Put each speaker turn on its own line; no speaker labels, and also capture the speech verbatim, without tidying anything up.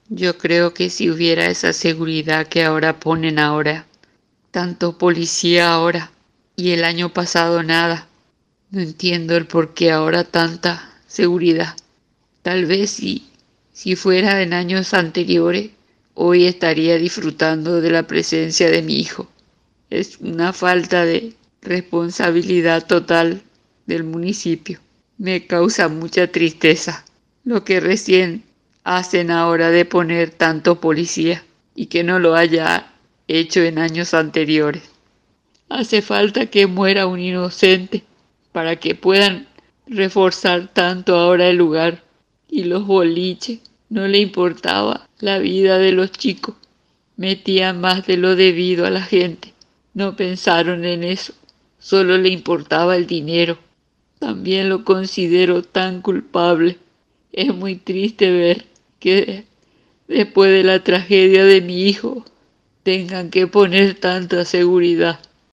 Yo creo que si hubiera esa seguridad que ahora ponen ahora, tanto policía ahora y el año pasado nada, no entiendo el por qué ahora tanta seguridad. Tal vez si, si fuera en años anteriores, hoy estaría disfrutando de la presencia de mi hijo. Es una falta de responsabilidad total del municipio. Me causa mucha tristeza lo que recién hacen ahora de poner tanto policía y que no lo haya hecho en años anteriores. Hace falta que muera un inocente para que puedan reforzar tanto ahora el lugar. Y los boliches, no le importaba la vida de los chicos, metían más de lo debido a la gente. No pensaron en eso, solo le importaba el dinero. También lo considero tan culpable. Es muy triste ver que después de la tragedia de mi hijo tengan que poner tanta seguridad.